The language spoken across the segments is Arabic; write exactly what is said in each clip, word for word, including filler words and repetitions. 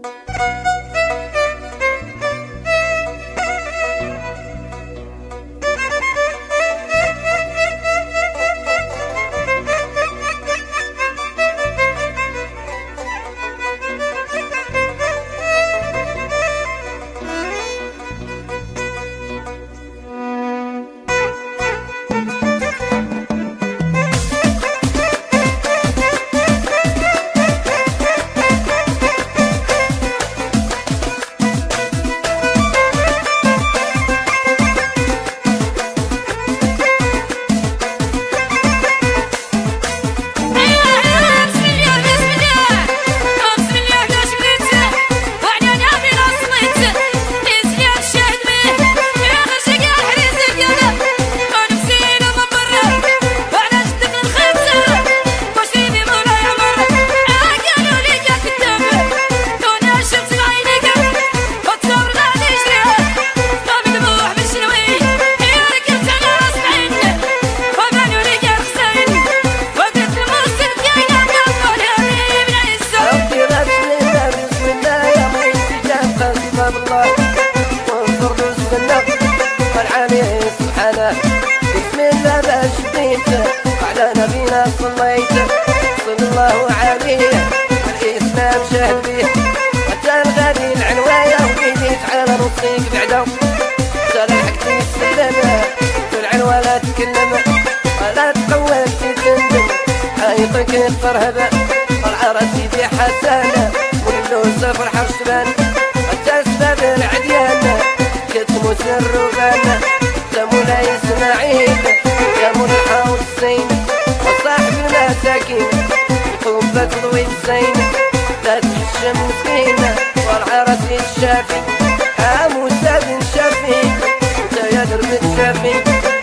بسم الله باش بديت على نبينا صليت صلى الله عليه الإسلام شهد به حتى الغالي العنواية وبيديت على نصيك بعدا حتى لحقتي السلم في العنوى لا تكلم ولا تقول تندم حيطك الفرهب والعرس سيدي حسان ولو سفر حرشبان حتى سباب العديان كتمو سروبان مولاي اسماعيل يا ملحى والسين وصاحب المساكين القبة تضوي الزين لا تحشم مسكينة والعرس الشافي ها موسى بن شافي انت يا درب الشافي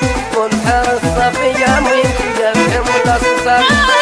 والبحر الصافي يا مهم تدافع مولا صافي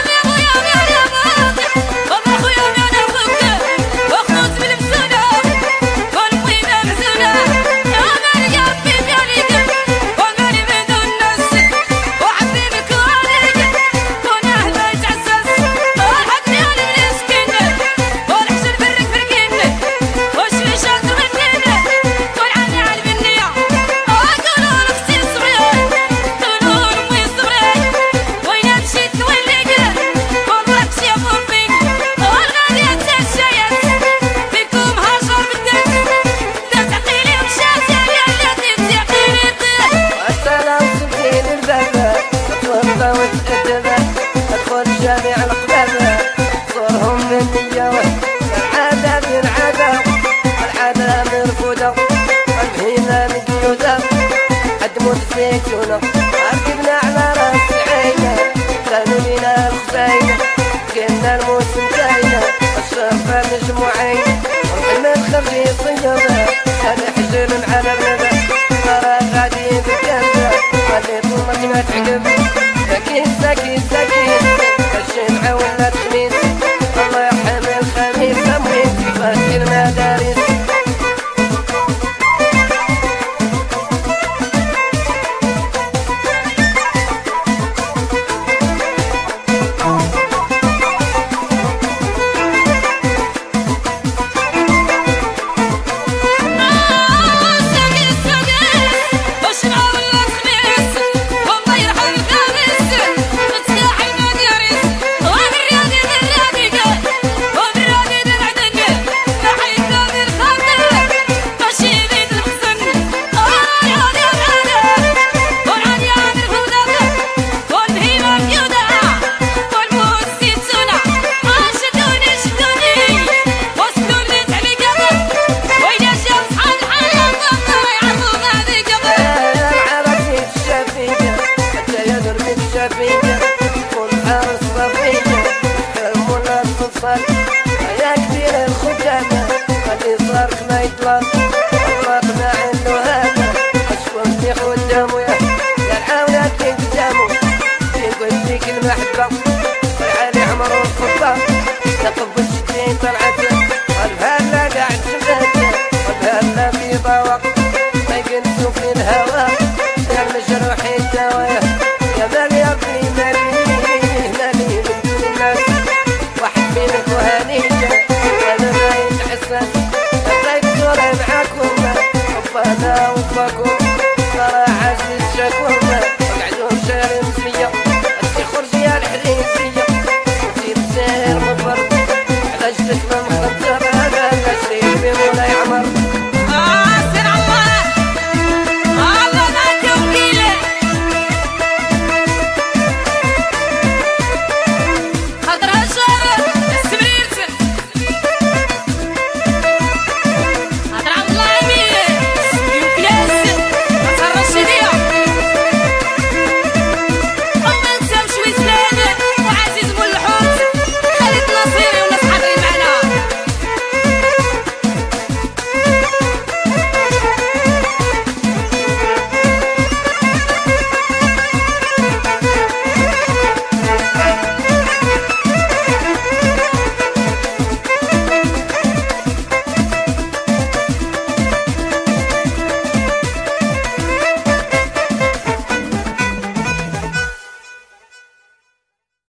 جامع القبابة صورهم بالنية العادة بالعادة العادة مرفودة البهيمة مقيودة قدموا الزيتونة ركبنا على راس العينة كانوا لينا الخزاينة كنا الموسم جاينا الشرفة مجموعين والحلم خرجي صيادة هذا حجر على بنبة ترى غادي بالجنة خلي طولك ما تعقب ساكين ساكين ساكين الشمعة ولا الخميس الله يرحم الخميس أمين في فاتح المدارس والبحر الصفية كمولا الصفال يا كبير الخدامة خلي صارك ما يطلق طلقنا عنه هذا أشوفني خدامه يا العاونة في قدامه يقول فيك المحبة والعالي عمره الخطة تقبل